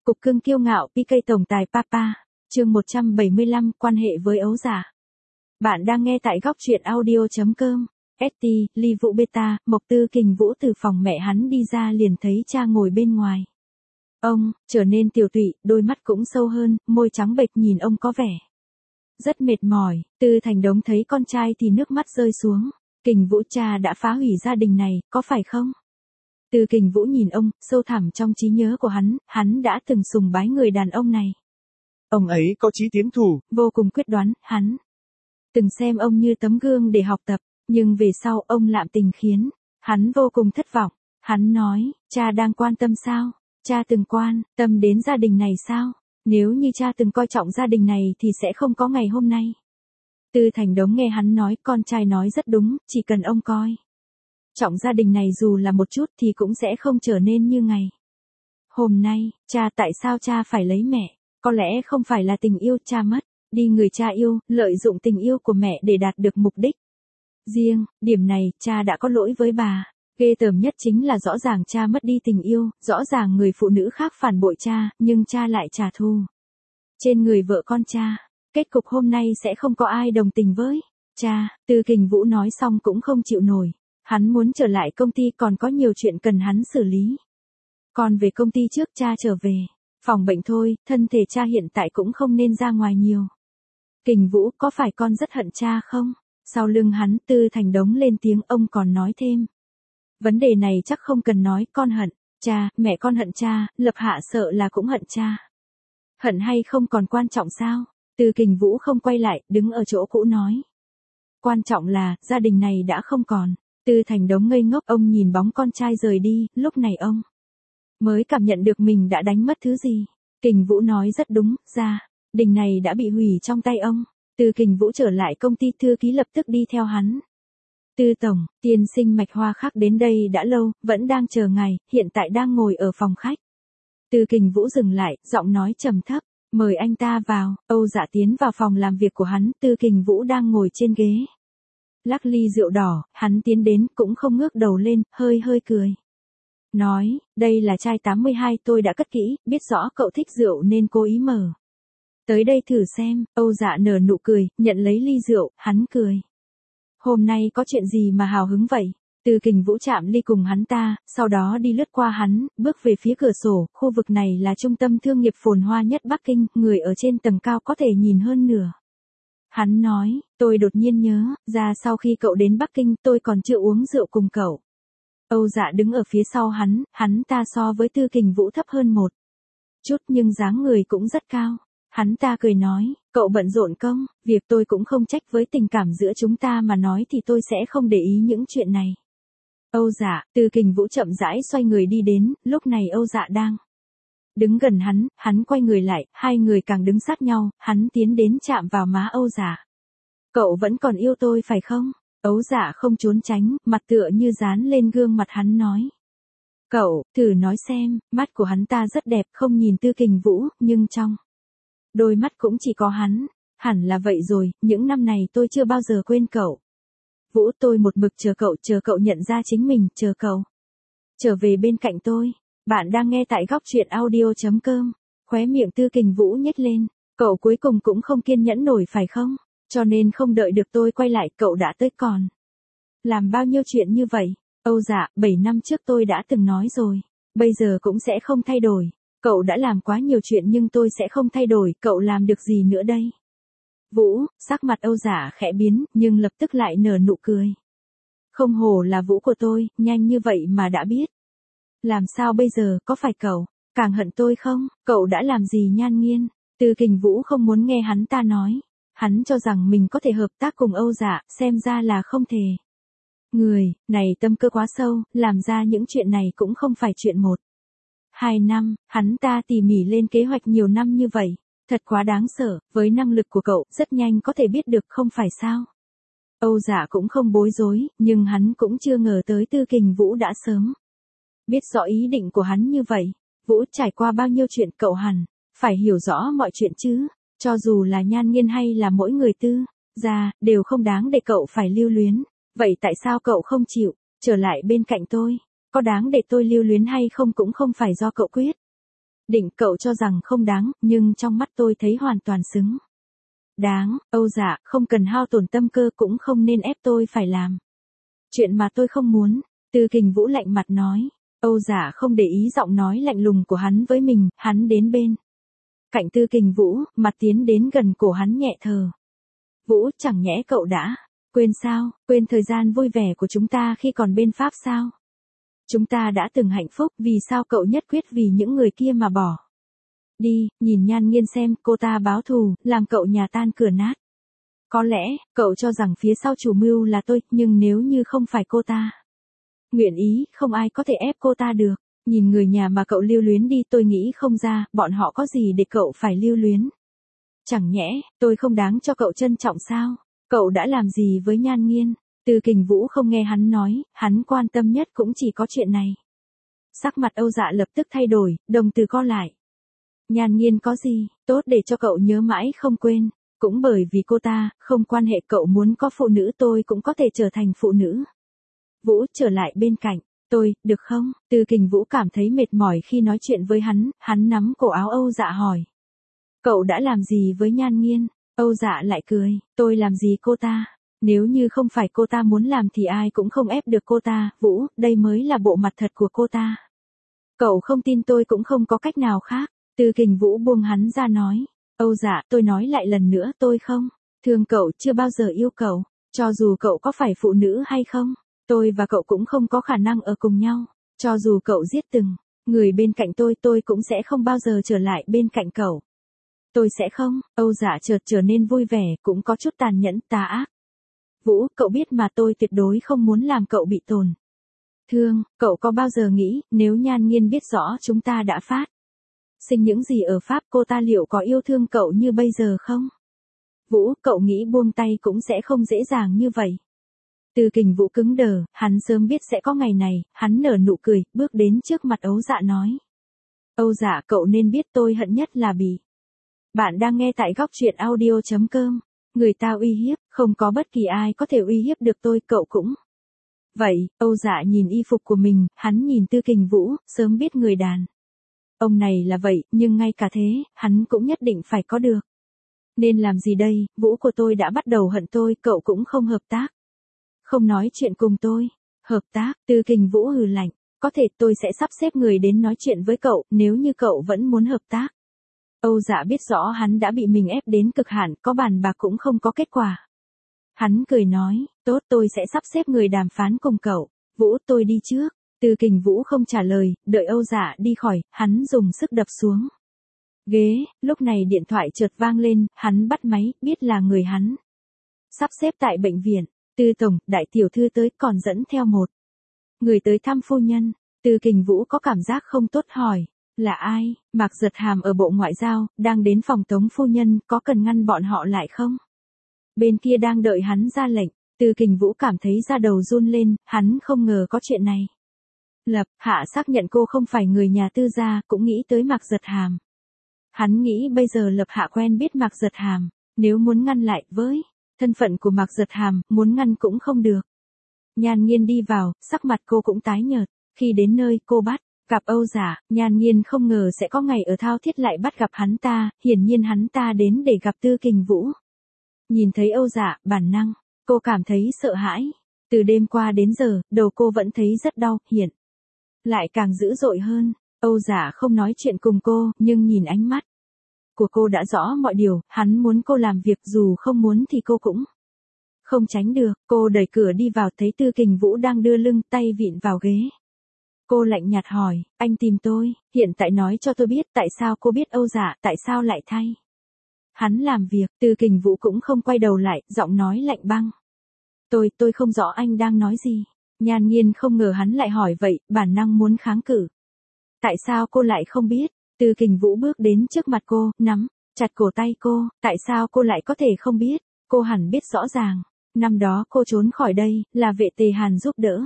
Cục cưng kiêu ngạo PK tổng tài Papa, chương 175, quan hệ với ấu giả. Bạn đang nghe tại góc truyện audio.com. ST, Ly Vũ Beta, Mộc Tư Kình Vũ từ phòng mẹ hắn đi ra liền thấy cha ngồi bên ngoài. Ông, trở nên tiều tụy, đôi mắt cũng sâu hơn, môi trắng bệch nhìn ông có vẻ rất mệt mỏi. Tư Thành Đống thấy con trai thì nước mắt rơi xuống. Kình Vũ cha đã phá hủy gia đình này, có phải không? Từ Kình Vũ nhìn ông, sâu thẳm trong trí nhớ của hắn đã từng sùng bái người đàn ông này. Ông ấy có chí tiến thủ, vô cùng quyết đoán, hắn từng xem ông như tấm gương để học tập, nhưng về sau ông lạm tình khiến hắn vô cùng thất vọng. Hắn nói, cha đang quan tâm sao? Cha từng quan tâm đến gia đình này sao? Nếu như cha từng coi trọng gia đình này thì sẽ không có ngày hôm nay. Tư Thành Đống nghe hắn nói, con trai nói rất đúng, chỉ cần ông coi trọng gia đình này dù là một chút thì cũng sẽ không trở nên như ngày hôm nay. Cha, tại sao cha phải lấy mẹ? Có lẽ không phải là tình yêu, cha mất đi người cha yêu, lợi dụng tình yêu của mẹ để đạt được mục đích riêng. Điểm này, cha đã có lỗi với bà. Ghê tởm nhất chính là rõ ràng cha mất đi tình yêu, rõ ràng người phụ nữ khác phản bội cha, nhưng cha lại trả thù trên người vợ con cha. Kết cục hôm nay sẽ không có ai đồng tình với cha. Từ Kình Vũ nói xong cũng không chịu nổi. Hắn muốn trở lại công ty, còn có nhiều chuyện cần hắn xử lý. Còn về công ty trước, cha trở về phòng bệnh thôi, thân thể cha hiện tại cũng không nên ra ngoài nhiều. Kình Vũ, có phải con rất hận cha không? Sau lưng hắn, Tư Thành Đống lên tiếng, ông còn nói thêm. Vấn đề này chắc không cần nói, con hận cha, mẹ con hận cha, Lập Hạ sợ là cũng hận cha. Hận hay không còn quan trọng sao? Từ Kình Vũ không quay lại, đứng ở chỗ cũ nói. Quan trọng là, gia đình này đã không còn. Tư Thành Đống ngây ngốc, ông nhìn bóng con trai rời đi, lúc này ông mới cảm nhận được mình đã đánh mất thứ gì. Kình Vũ nói rất đúng, gia đình này đã bị hủy trong tay ông. Từ Kình Vũ trở lại công ty, thư ký lập tức đi theo hắn. Tư tổng, tiên sinh Mạch Hoa Khắc đến đây đã lâu, vẫn đang chờ ngài, hiện tại đang ngồi ở phòng khách. Từ Kình Vũ dừng lại, giọng nói trầm thấp, mời anh ta vào. Âu Dạ tiến vào phòng làm việc của hắn, Tư Kình Vũ đang ngồi trên ghế lắc ly rượu đỏ, hắn tiến đến cũng không ngước đầu lên, hơi cười. Nói, đây là chai 82 tôi đã cất kỹ, biết rõ cậu thích rượu nên cố ý mở tới đây thử xem. Âu Dạ nở nụ cười, nhận lấy ly rượu, hắn cười. Hôm nay có chuyện gì mà hào hứng vậy? Từ Kình Vũ chạm ly cùng hắn ta, sau đó đi lướt qua hắn, bước về phía cửa sổ. Khu vực này là trung tâm thương nghiệp phồn hoa nhất Bắc Kinh, người ở trên tầng cao có thể nhìn hơn nửa. Hắn nói, tôi đột nhiên nhớ ra sau khi cậu đến Bắc Kinh tôi còn chưa uống rượu cùng cậu. Âu Dạ đứng ở phía sau hắn ta so với Tư Kình Vũ thấp hơn một chút nhưng dáng người cũng rất cao. Hắn ta cười nói, cậu bận rộn công, việc tôi cũng không trách, với tình cảm giữa chúng ta mà nói thì tôi sẽ không để ý những chuyện này. Âu Dạ, Tư Kình Vũ chậm rãi xoay người đi đến, lúc này Âu Dạ đang đứng gần hắn quay người lại, hai người càng đứng sát nhau, hắn tiến đến chạm vào má Âu Dạ. Cậu vẫn còn yêu tôi phải không? Âu Dạ không trốn tránh, mặt tựa như dán lên gương mặt hắn nói. Cậu, thử nói xem. Mắt của hắn ta rất đẹp, không nhìn Tư Kình Vũ, nhưng trong đôi mắt cũng chỉ có hắn. Hẳn là vậy rồi, những năm này tôi chưa bao giờ quên cậu. Vũ, tôi một mực chờ cậu nhận ra chính mình, chờ cậu trở về bên cạnh tôi. Bạn đang nghe tại góc truyện audio.com. Khóe miệng Tư Kình Vũ nhếch lên. Cậu cuối cùng cũng không kiên nhẫn nổi phải không? Cho nên không đợi được tôi quay lại, cậu đã tới còn làm bao nhiêu chuyện như vậy? Âu Dạ, 7 năm trước tôi đã từng nói rồi. Bây giờ cũng sẽ không thay đổi. Cậu đã làm quá nhiều chuyện nhưng tôi sẽ không thay đổi, cậu làm được gì nữa đây? Vũ, sắc mặt Âu Dạ khẽ biến, nhưng lập tức lại nở nụ cười. Không hổ là Vũ của tôi, nhanh như vậy mà đã biết. Làm sao bây giờ, có phải cậu càng hận tôi không? Cậu đã làm gì Nhan Nghiên? Từ Kình Vũ không muốn nghe hắn ta nói. Hắn cho rằng mình có thể hợp tác cùng Âu Dạ, xem ra là không thể. Người này tâm cơ quá sâu, làm ra những chuyện này cũng không phải chuyện 1-2 năm, hắn ta tỉ mỉ lên kế hoạch nhiều năm như vậy. Thật quá đáng sợ, với năng lực của cậu, rất nhanh có thể biết được không phải sao? Âu Dạ cũng không bối rối, nhưng hắn cũng chưa ngờ tới Tư Kình Vũ đã sớm biết rõ ý định của hắn như vậy. Vũ, trải qua bao nhiêu chuyện cậu hẳn phải hiểu rõ mọi chuyện chứ, cho dù là Nhan Nghiên hay là mỗi người Tư gia, đều không đáng để cậu phải lưu luyến. Vậy tại sao cậu không chịu trở lại bên cạnh tôi? Có đáng để tôi lưu luyến hay không cũng không phải do cậu quyết Định cậu cho rằng không đáng, nhưng trong mắt tôi thấy hoàn toàn xứng. Đáng, Âu Dạ, không cần hao tổn tâm cơ cũng không nên ép tôi phải làm. Chuyện mà tôi không muốn, Tư Kình Vũ lạnh mặt nói. Âu Dạ không để ý giọng nói lạnh lùng của hắn với mình, hắn đến bên cạnh Tư Kình Vũ, mặt tiến đến gần cổ hắn nhẹ thở. Vũ, chẳng nhẽ cậu đã quên sao, quên thời gian vui vẻ của chúng ta khi còn bên Pháp sao? Chúng ta đã từng hạnh phúc, vì sao cậu nhất quyết vì những người kia mà bỏ? Đi, nhìn Nhan Nghiên xem, cô ta báo thù, làm cậu nhà tan cửa nát. Có lẽ, cậu cho rằng phía sau chủ mưu là tôi, nhưng nếu như không phải cô ta nguyện ý, không ai có thể ép cô ta được. Nhìn người nhà mà cậu lưu luyến đi, tôi nghĩ không ra, bọn họ có gì để cậu phải lưu luyến. Chẳng nhẽ, tôi không đáng cho cậu trân trọng sao? Cậu đã làm gì với Nhan Nghiên? Tư Kình Vũ không nghe hắn nói, hắn quan tâm nhất cũng chỉ có chuyện này. Sắc mặt Âu Dạ lập tức thay đổi, đồng tử co lại. Nhan Nghiên có gì, tốt để cho cậu nhớ mãi không quên. Cũng bởi vì cô ta, không quan hệ cậu muốn có phụ nữ tôi cũng có thể trở thành phụ nữ. Vũ trở lại bên cạnh, tôi, được không? Tư Kình Vũ cảm thấy mệt mỏi khi nói chuyện với hắn nắm cổ áo Âu Dạ hỏi. Cậu đã làm gì với Nhan Nghiên? Âu Dạ lại cười, tôi làm gì cô ta? Nếu như không phải cô ta muốn làm thì ai cũng không ép được cô ta, Vũ, đây mới là bộ mặt thật của cô ta. Cậu không tin tôi cũng không có cách nào khác. Tư Kình Vũ buông hắn ra nói. Âu Dạ, tôi nói lại lần nữa tôi không thương cậu, chưa bao giờ yêu cậu. Cho dù cậu có phải phụ nữ hay không, tôi và cậu cũng không có khả năng ở cùng nhau. Cho dù cậu giết từng người bên cạnh tôi cũng sẽ không bao giờ trở lại bên cạnh cậu. Tôi sẽ không. Âu Dạ chợt trở nên vui vẻ, cũng có chút tàn nhẫn, tà ác. Vũ, cậu biết mà, tôi tuyệt đối không muốn làm cậu bị tổn thương. Cậu có bao giờ nghĩ, nếu Nhan Nghiên biết rõ chúng ta đã phát sinh những gì ở Pháp, cô ta liệu có yêu thương cậu như bây giờ không? Vũ, cậu nghĩ buông tay cũng sẽ không dễ dàng như vậy. Tư Kình Vũ cứng đờ, hắn sớm biết sẽ có ngày này, hắn nở nụ cười, bước đến trước mặt Âu Dạ nói. Âu Dạ, cậu nên biết tôi hận nhất là bị. Bạn đang nghe tại góc truyện audio.com. Người ta uy hiếp, không có bất kỳ ai có thể uy hiếp được tôi, cậu cũng. Vậy, Âu Dạ nhìn y phục của mình, hắn nhìn Tư Kình Vũ, sớm biết người đàn ông này là vậy, nhưng ngay cả thế, hắn cũng nhất định phải có được. Nên làm gì đây, Vũ của tôi đã bắt đầu hận tôi, cậu cũng không hợp tác. Không nói chuyện cùng tôi. Hợp tác, Tư Kình Vũ hừ lạnh. Có thể tôi sẽ sắp xếp người đến nói chuyện với cậu, nếu như cậu vẫn muốn hợp tác. Âu Dạ biết rõ hắn đã bị mình ép đến cực hạn, có bàn bạc cũng không có kết quả. Hắn cười nói, tốt, tôi sẽ sắp xếp người đàm phán cùng cậu. Vũ, tôi đi trước. Tư Kình Vũ không trả lời, đợi Âu Dạ đi khỏi, hắn dùng sức đập xuống ghế. Lúc này điện thoại chợt vang lên, hắn bắt máy, biết là người hắn sắp xếp tại bệnh viện. Tư tổng, đại tiểu thư tới, còn dẫn theo một người tới thăm phu nhân. Tư Kình Vũ có cảm giác không tốt hỏi, là ai? Mạc Giật Hàm ở Bộ Ngoại giao, đang đến phòng tống phu nhân, có cần ngăn bọn họ lại không? Bên kia đang đợi hắn ra lệnh. Tư Kình Vũ cảm thấy da đầu run lên, hắn không ngờ có chuyện này. Lập Hạ xác nhận cô không phải người nhà Tư gia, cũng nghĩ tới Mạc Giật Hàm. Hắn nghĩ bây giờ Lập Hạ quen biết Mạc Giật Hàm, nếu muốn ngăn lại với thân phận của Mạc Giật Hàm, muốn ngăn cũng không được. Nhan Nghiên đi vào, sắc mặt cô cũng tái nhợt. Khi đến nơi, cô bắt gặp Âu Dạ, Nhan Nghiên không ngờ sẽ có ngày ở Thao Thiết lại bắt gặp hắn ta, hiển nhiên hắn ta đến để gặp Tư Kình Vũ. Nhìn thấy Âu Dạ, bản năng, cô cảm thấy sợ hãi. Từ đêm qua đến giờ, đầu cô vẫn thấy rất đau, hiện lại càng dữ dội hơn. Âu Dạ không nói chuyện cùng cô, nhưng nhìn ánh mắt của cô đã rõ mọi điều, hắn muốn cô làm việc, dù không muốn thì cô cũng không tránh được. Cô đẩy cửa đi vào, thấy Tư Kình Vũ đang đưa lưng, tay vịn vào ghế. Cô lạnh nhạt hỏi, anh tìm tôi, hiện tại nói cho tôi biết tại sao cô biết Âu Dạ, tại sao lại thay hắn làm việc. Tư Kình Vũ cũng không quay đầu lại, giọng nói lạnh băng. Tôi không rõ anh đang nói gì. Nhan Nghiên không ngờ hắn lại hỏi vậy, bản năng muốn kháng cự. Tại sao cô lại không biết? Tư Kình Vũ bước đến trước mặt cô, nắm chặt cổ tay cô, tại sao cô lại có thể không biết? Cô hẳn biết rõ ràng. Năm đó cô trốn khỏi đây, là Vệ Tề Hàn giúp đỡ.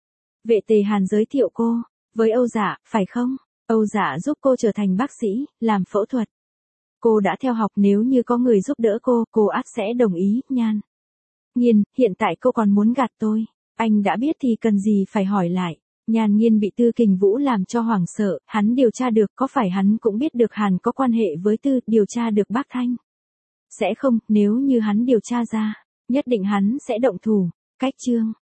Vệ Tề Hàn giới thiệu cô với Âu Dạ, phải không? Âu Dạ giúp cô trở thành bác sĩ, làm phẫu thuật. Cô đã theo học, nếu như có người giúp đỡ cô ắt sẽ đồng ý. Nhan Nghiên, hiện tại cô còn muốn gạt tôi. Anh đã biết thì cần gì phải hỏi lại. Nhan Nghiên bị Tư Kình Vũ làm cho hoảng sợ, hắn điều tra được, có phải hắn cũng biết được Hàn có quan hệ với điều tra được bác Thanh? Sẽ không, nếu như hắn điều tra ra, nhất định hắn sẽ động thủ. Cách chương